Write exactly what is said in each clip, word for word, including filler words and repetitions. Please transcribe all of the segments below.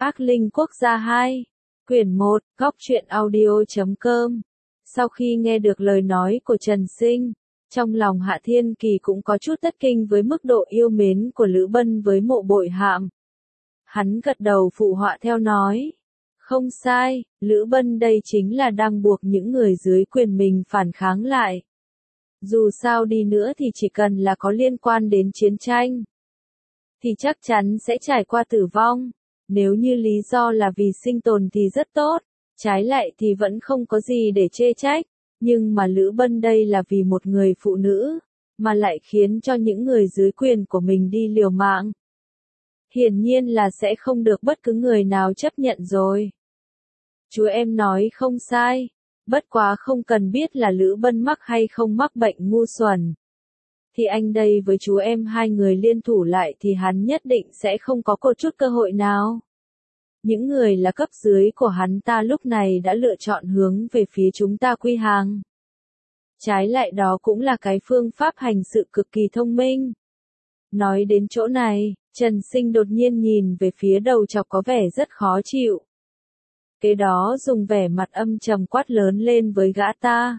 Ác Linh Quốc gia hai, quyển một, góc truyện audio chấm com. Sau khi nghe được lời nói của Trần Sinh, trong lòng Hạ Thiên Kỳ cũng có chút thất kinh với mức độ yêu mến của Lữ Bân với Mộ Bội Hạm. Hắn gật đầu phụ họa theo nói. Không sai, Lữ Bân đây chính là đang buộc những người dưới quyền mình phản kháng lại. Dù sao đi nữa thì chỉ cần là có liên quan đến chiến tranh, thì chắc chắn sẽ trải qua tử vong. Nếu như lý do là vì sinh tồn thì rất tốt, trái lại thì vẫn không có gì để chê trách. Nhưng mà Lữ Bân đây là vì một người phụ nữ, mà lại khiến cho những người dưới quyền của mình đi liều mạng. Hiển nhiên là sẽ không được bất cứ người nào chấp nhận rồi. Chú em nói không sai, bất quá không cần biết là Lữ Bân mắc hay không mắc bệnh ngu xuẩn. Thì anh đây với chú em hai người liên thủ lại thì hắn nhất định sẽ không có một chút cơ hội nào. Những người là cấp dưới của hắn ta lúc này đã lựa chọn hướng về phía chúng ta quy hàng. Trái lại đó cũng là cái phương pháp hành sự cực kỳ thông minh. Nói đến chỗ này, Trần Sinh đột nhiên nhìn về phía đầu chọc có vẻ rất khó chịu. Kế đó dùng vẻ mặt âm trầm quát lớn lên với gã ta.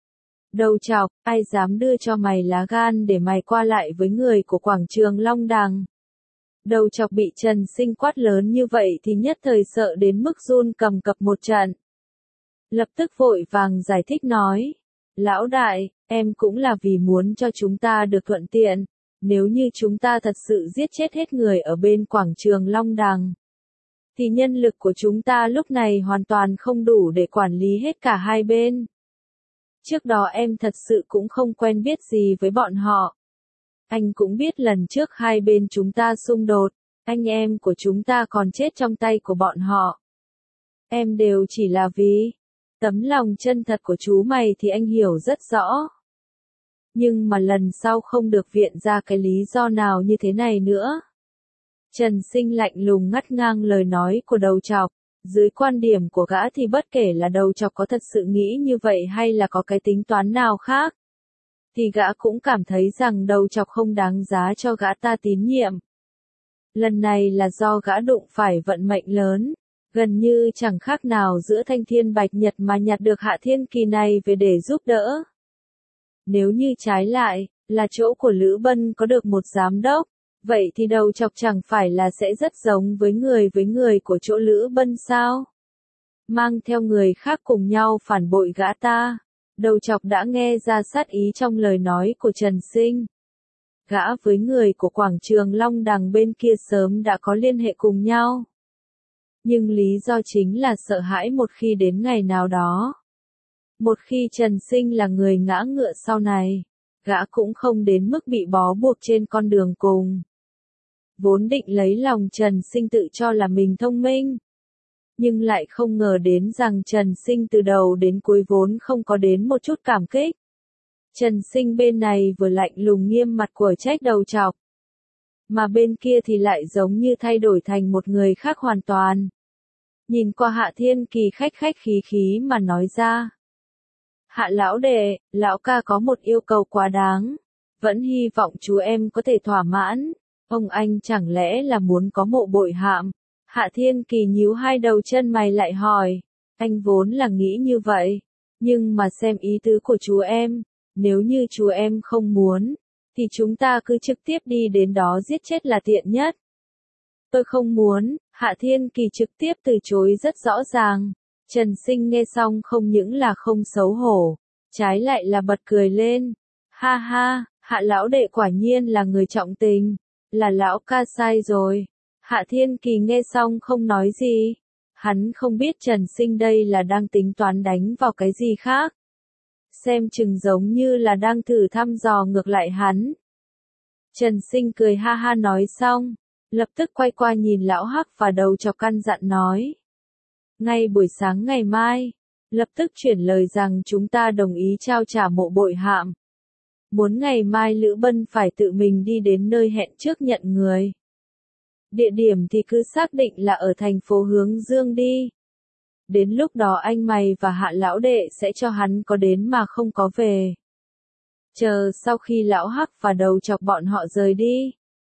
Đầu chọc, ai dám đưa cho mày lá gan để mày qua lại với người của quảng trường Long Đằng? Đầu chọc bị Trần Sinh quát lớn như vậy thì nhất thời sợ đến mức run cầm cập một trận. Lập tức vội vàng giải thích nói. Lão đại, em cũng là vì muốn cho chúng ta được thuận tiện. Nếu như chúng ta thật sự giết chết hết người ở bên quảng trường Long Đằng, thì nhân lực của chúng ta lúc này hoàn toàn không đủ để quản lý hết cả hai bên. Trước đó em thật sự cũng không quen biết gì với bọn họ. Anh cũng biết lần trước hai bên chúng ta xung đột, anh em của chúng ta còn chết trong tay của bọn họ. Em đều chỉ là vì tấm lòng chân thật của chú mày thì anh hiểu rất rõ. Nhưng mà lần sau không được viện ra cái lý do nào như thế này nữa. Trần Sinh lạnh lùng ngắt ngang lời nói của đầu chọc. Dưới quan điểm của gã thì bất kể là đầu chọc có thật sự nghĩ như vậy hay là có cái tính toán nào khác, thì gã cũng cảm thấy rằng đầu chọc không đáng giá cho gã ta tín nhiệm. Lần này là do gã đụng phải vận mệnh lớn, gần như chẳng khác nào giữa Thanh Thiên Bạch Nhật mà nhặt được Hạ Thiên Kỳ này về để giúp đỡ. Nếu như trái lại, là chỗ của Lữ Bân có được một giám đốc, vậy thì đầu chọc chẳng phải là sẽ rất giống với người với người của chỗ Lữ Bân sao? Mang theo người khác cùng nhau phản bội gã ta. Đầu chọc đã nghe ra sát ý trong lời nói của Trần Sinh. Gã với người của quảng trường Long Đằng bên kia sớm đã có liên hệ cùng nhau. Nhưng lý do chính là sợ hãi một khi đến ngày nào đó. Một khi Trần Sinh là người ngã ngựa sau này, gã cũng không đến mức bị bó buộc trên con đường cùng. Vốn định lấy lòng Trần Sinh tự cho là mình thông minh. Nhưng lại không ngờ đến rằng Trần Sinh từ đầu đến cuối vốn không có đến một chút cảm kích. Trần Sinh bên này vừa lạnh lùng nghiêm mặt của trách đầu chọc, mà bên kia thì lại giống như thay đổi thành một người khác hoàn toàn. Nhìn qua Hạ Thiên Kỳ khách khách khí khí mà nói ra. Hạ lão đệ, lão ca có một yêu cầu quá đáng. Vẫn hy vọng chú em có thể thỏa mãn. Ông anh chẳng lẽ là muốn có Mộ Bội Hạm? Hạ Thiên Kỳ nhíu hai đầu chân mày lại hỏi. Anh vốn là nghĩ như vậy. Nhưng mà xem ý tứ của chú em. Nếu như chú em không muốn, thì chúng ta cứ trực tiếp đi đến đó giết chết là tiện nhất. Tôi không muốn. Hạ Thiên Kỳ trực tiếp từ chối rất rõ ràng. Trần Sinh nghe xong không những là không xấu hổ, trái lại là bật cười lên. Ha ha, Hạ lão đệ quả nhiên là người trọng tình, là lão ca sai rồi. Hạ Thiên Kỳ nghe xong không nói gì. Hắn không biết Trần Sinh đây là đang tính toán đánh vào cái gì khác. Xem chừng giống như là đang thử thăm dò ngược lại hắn. Trần Sinh cười ha ha nói xong, lập tức quay qua nhìn lão hắc và đầu chọc căn dặn nói. Ngay buổi sáng ngày mai, lập tức chuyển lời rằng chúng ta đồng ý trao trả Mộ Bội Hạm. Muốn ngày mai Lữ Bân phải tự mình đi đến nơi hẹn trước nhận người. Địa điểm thì cứ xác định là ở thành phố Hướng Dương đi. Đến lúc đó anh mày và Hạ lão đệ sẽ cho hắn có đến mà không có về. Chờ sau khi lão hắc và đầu chọc bọn họ rời đi,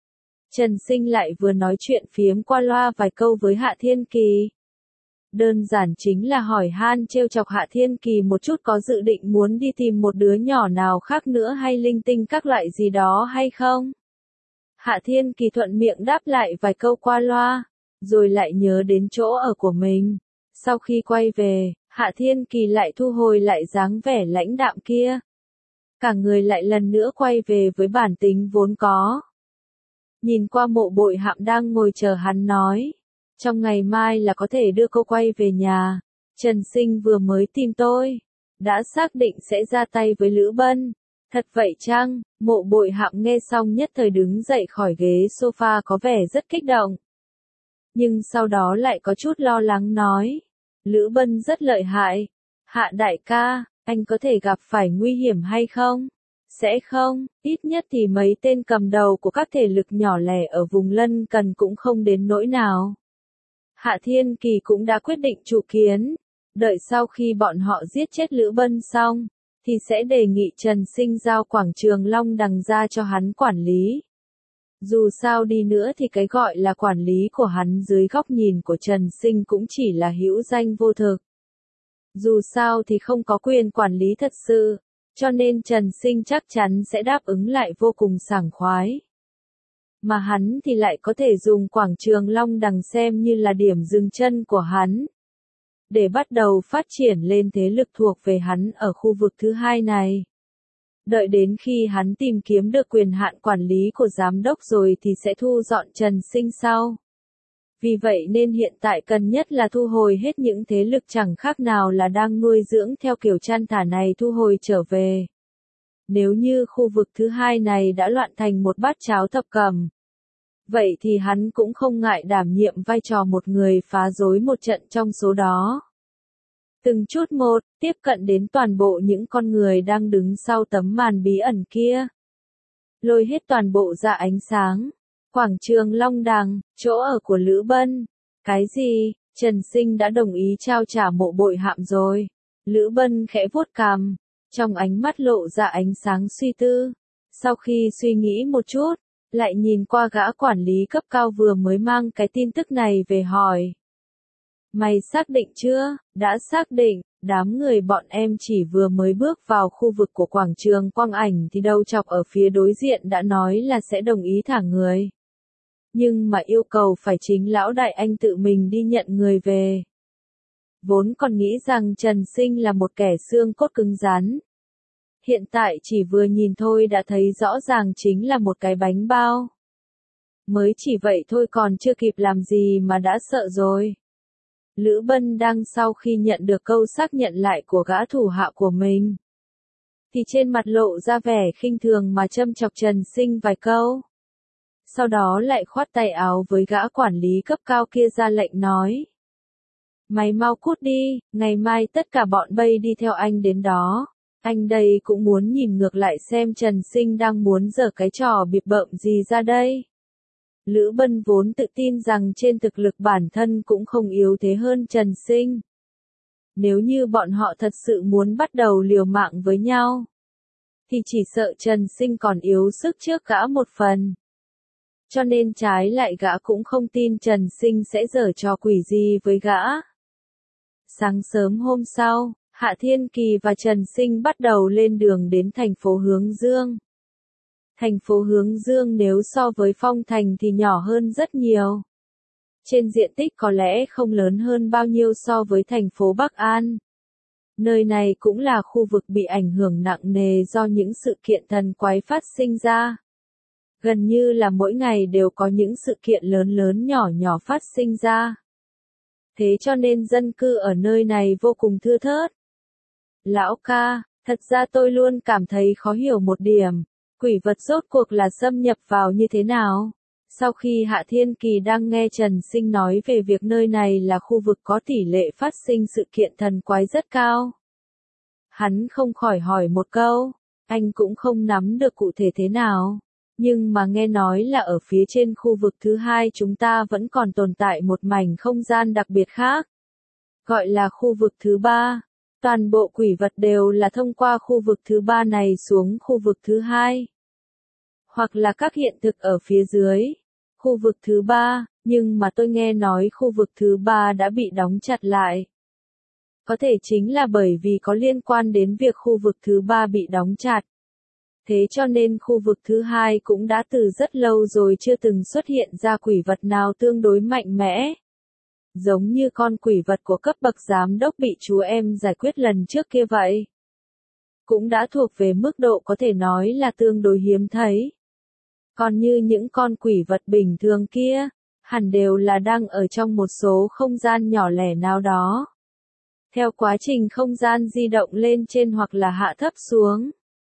Trần Sinh lại vừa nói chuyện phiếm qua loa vài câu với Hạ Thiên Kỳ. Đơn giản chính là hỏi han trêu chọc Hạ Thiên Kỳ một chút có dự định muốn đi tìm một đứa nhỏ nào khác nữa hay linh tinh các loại gì đó hay không. Hạ Thiên Kỳ thuận miệng đáp lại vài câu qua loa, rồi lại nhớ đến chỗ ở của mình. Sau khi quay về, Hạ Thiên Kỳ lại thu hồi lại dáng vẻ lãnh đạm kia. Cả người lại lần nữa quay về với bản tính vốn có. Nhìn qua Mộ Bội Hạm đang ngồi chờ hắn nói. Trong ngày mai là có thể đưa cô quay về nhà. Trần Sinh vừa mới tìm tôi. Đã xác định sẽ ra tay với Lữ Bân. Thật vậy chăng? Mộ Bội Hạm nghe xong nhất thời đứng dậy khỏi ghế sofa có vẻ rất kích động. Nhưng sau đó lại có chút lo lắng nói. Lữ Bân rất lợi hại. Hạ đại ca, anh có thể gặp phải nguy hiểm hay không? Sẽ không, ít nhất thì mấy tên cầm đầu của các thể lực nhỏ lẻ ở vùng lân cận cũng không đến nỗi nào. Hạ Thiên Kỳ cũng đã quyết định chủ kiến. Đợi sau khi bọn họ giết chết Lữ Bân xong, thì sẽ đề nghị Trần Sinh giao quảng trường Long Đằng ra cho hắn quản lý. Dù sao đi nữa thì cái gọi là quản lý của hắn dưới góc nhìn của Trần Sinh cũng chỉ là hữu danh vô thực. Dù sao thì không có quyền quản lý thật sự, cho nên Trần Sinh chắc chắn sẽ đáp ứng lại vô cùng sảng khoái. Mà hắn thì lại có thể dùng quảng trường Long Đằng xem như là điểm dừng chân của hắn. Để bắt đầu phát triển lên thế lực thuộc về hắn ở khu vực thứ hai này. Đợi đến khi hắn tìm kiếm được quyền hạn quản lý của giám đốc rồi thì sẽ thu dọn Trần Sinh sau. Vì vậy nên hiện tại cần nhất là thu hồi hết những thế lực chẳng khác nào là đang nuôi dưỡng theo kiểu chăn thả này thu hồi trở về. Nếu như khu vực thứ hai này đã loạn thành một bát cháo thập cẩm, vậy thì hắn cũng không ngại đảm nhiệm vai trò một người phá rối một trận trong số đó. Từng chút một, tiếp cận đến toàn bộ những con người đang đứng sau tấm màn bí ẩn kia. Lôi hết toàn bộ ra ánh sáng. Quảng trường Long Đằng, chỗ ở của Lữ Bân. Cái gì? Trần Sinh đã đồng ý trao trả Mộ Bội Hạm rồi. Lữ Bân khẽ vuốt cằm, trong ánh mắt lộ ra ánh sáng suy tư. Sau khi suy nghĩ một chút, lại nhìn qua gã quản lý cấp cao vừa mới mang cái tin tức này về hỏi. Mày xác định chưa? Đã xác định. Đám người bọn em chỉ vừa mới bước vào khu vực của quảng trường Quang Ảnh thì đầu chọc ở phía đối diện đã nói là sẽ đồng ý thả người. Nhưng mà yêu cầu phải chính lão đại anh tự mình đi nhận người về. Vốn còn nghĩ rằng Trần Sinh là một kẻ xương cốt cứng rắn. Hiện tại chỉ vừa nhìn thôi đã thấy rõ ràng chính là một cái bánh bao. Mới chỉ vậy thôi còn chưa kịp làm gì mà đã sợ rồi. Lữ Bân đang sau khi nhận được câu xác nhận lại của gã thủ hạ của mình, thì trên mặt lộ ra vẻ khinh thường mà châm chọc Trần Sinh vài câu. Sau đó lại khoát tay áo với gã quản lý cấp cao kia ra lệnh nói. Mày mau cút đi, ngày mai tất cả bọn bay đi theo anh đến đó. Anh đây cũng muốn nhìn ngược lại xem Trần Sinh đang muốn giở cái trò bịp bợm gì ra đây. Lữ Bân vốn tự tin rằng trên thực lực bản thân cũng không yếu thế hơn Trần Sinh. Nếu như bọn họ thật sự muốn bắt đầu liều mạng với nhau, thì chỉ sợ Trần Sinh còn yếu sức trước gã một phần. Cho nên trái lại gã cũng không tin Trần Sinh sẽ giở trò quỷ gì với gã. Sáng sớm hôm sau, Hạ Thiên Kỳ và Trần Sinh bắt đầu lên đường đến thành phố Hướng Dương. Thành phố Hướng Dương nếu so với Phong Thành thì nhỏ hơn rất nhiều. Trên diện tích có lẽ không lớn hơn bao nhiêu so với thành phố Bắc An. Nơi này cũng là khu vực bị ảnh hưởng nặng nề do những sự kiện thần quái phát sinh ra. Gần như là mỗi ngày đều có những sự kiện lớn lớn nhỏ nhỏ phát sinh ra. Thế cho nên dân cư ở nơi này vô cùng thưa thớt. Lão ca, thật ra tôi luôn cảm thấy khó hiểu một điểm. Quỷ vật rốt cuộc là xâm nhập vào như thế nào? Sau khi Hạ Thiên Kỳ đang nghe Trần Sinh nói về việc nơi này là khu vực có tỷ lệ phát sinh sự kiện thần quái rất cao, hắn không khỏi hỏi một câu, anh cũng không nắm được cụ thể thế nào, nhưng mà nghe nói là ở phía trên khu vực thứ hai chúng ta vẫn còn tồn tại một mảnh không gian đặc biệt khác, gọi là khu vực thứ ba. Toàn bộ quỷ vật đều là thông qua khu vực thứ ba này xuống khu vực thứ hai. Hoặc là các hiện thực ở phía dưới. Khu vực thứ ba, nhưng mà tôi nghe nói khu vực thứ ba đã bị đóng chặt lại. Có thể chính là bởi vì có liên quan đến việc khu vực thứ ba bị đóng chặt. Thế cho nên khu vực thứ hai cũng đã từ rất lâu rồi chưa từng xuất hiện ra quỷ vật nào tương đối mạnh mẽ. Giống như con quỷ vật của cấp bậc giám đốc bị chú em giải quyết lần trước kia vậy. Cũng đã thuộc về mức độ có thể nói là tương đối hiếm thấy. Còn như những con quỷ vật bình thường kia, hẳn đều là đang ở trong một số không gian nhỏ lẻ nào đó. Theo quá trình không gian di động lên trên hoặc là hạ thấp xuống,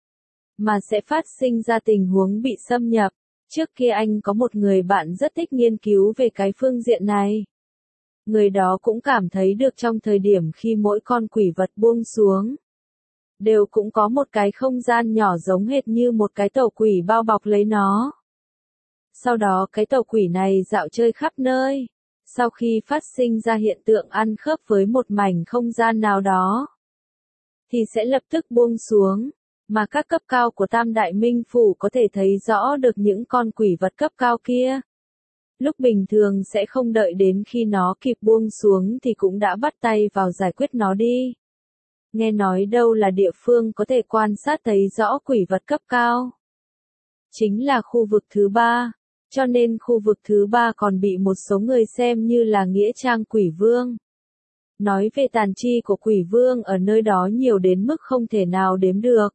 mà sẽ phát sinh ra tình huống bị xâm nhập. Trước kia anh có một người bạn rất thích nghiên cứu về cái phương diện này. Người đó cũng cảm thấy được trong thời điểm khi mỗi con quỷ vật buông xuống, đều cũng có một cái không gian nhỏ giống hệt như một cái tàu quỷ bao bọc lấy nó. Sau đó cái tàu quỷ này dạo chơi khắp nơi. Sau khi phát sinh ra hiện tượng ăn khớp với một mảnh không gian nào đó, thì sẽ lập tức buông xuống. Mà các cấp cao của Tam Đại Minh Phủ có thể thấy rõ được những con quỷ vật cấp cao kia. Lúc bình thường sẽ không đợi đến khi nó kịp buông xuống thì cũng đã bắt tay vào giải quyết nó đi. Nghe nói đâu là địa phương có thể quan sát thấy rõ quỷ vật cấp cao. Chính là khu vực thứ ba. Cho nên khu vực thứ ba còn bị một số người xem như là nghĩa trang quỷ vương. Nói về tàn chi của quỷ vương ở nơi đó nhiều đến mức không thể nào đếm được.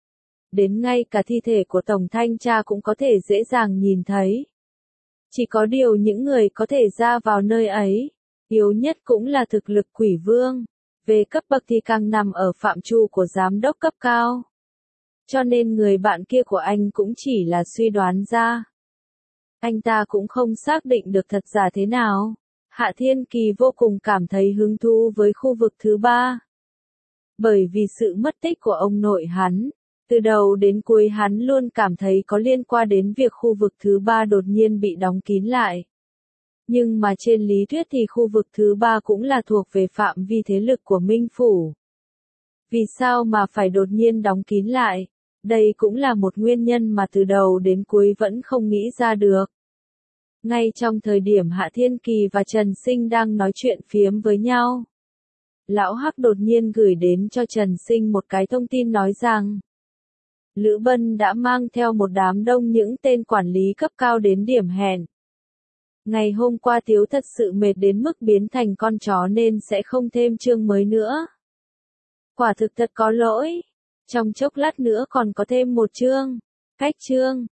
Đến ngay cả thi thể của Tổng Thanh Tra cũng có thể dễ dàng nhìn thấy. Chỉ có điều những người có thể ra vào nơi ấy, yếu nhất cũng là thực lực quỷ vương. Về cấp bậc thì càng nằm ở phạm trù của giám đốc cấp cao. Cho nên người bạn kia của anh cũng chỉ là suy đoán ra. Anh ta cũng không xác định được thật giả thế nào. Hạ Thiên Kỳ vô cùng cảm thấy hứng thú với khu vực thứ ba. Bởi vì sự mất tích của ông nội hắn, từ đầu đến cuối hắn luôn cảm thấy có liên quan đến việc khu vực thứ ba đột nhiên bị đóng kín lại. Nhưng mà trên lý thuyết thì khu vực thứ ba cũng là thuộc về phạm vi thế lực của Minh Phủ. Vì sao mà phải đột nhiên đóng kín lại? Đây cũng là một nguyên nhân mà từ đầu đến cuối vẫn không nghĩ ra được. Ngay trong thời điểm Hạ Thiên Kỳ và Trần Sinh đang nói chuyện phiếm với nhau, Lão Hắc đột nhiên gửi đến cho Trần Sinh một cái thông tin nói rằng Lữ Bân đã mang theo một đám đông những tên quản lý cấp cao đến điểm hẹn. Ngày hôm qua Tiếu thật sự mệt đến mức biến thành con chó nên sẽ không thêm chương mới nữa. Quả thực thật có lỗi. Trong chốc lát nữa còn có thêm một chương. Cách chương.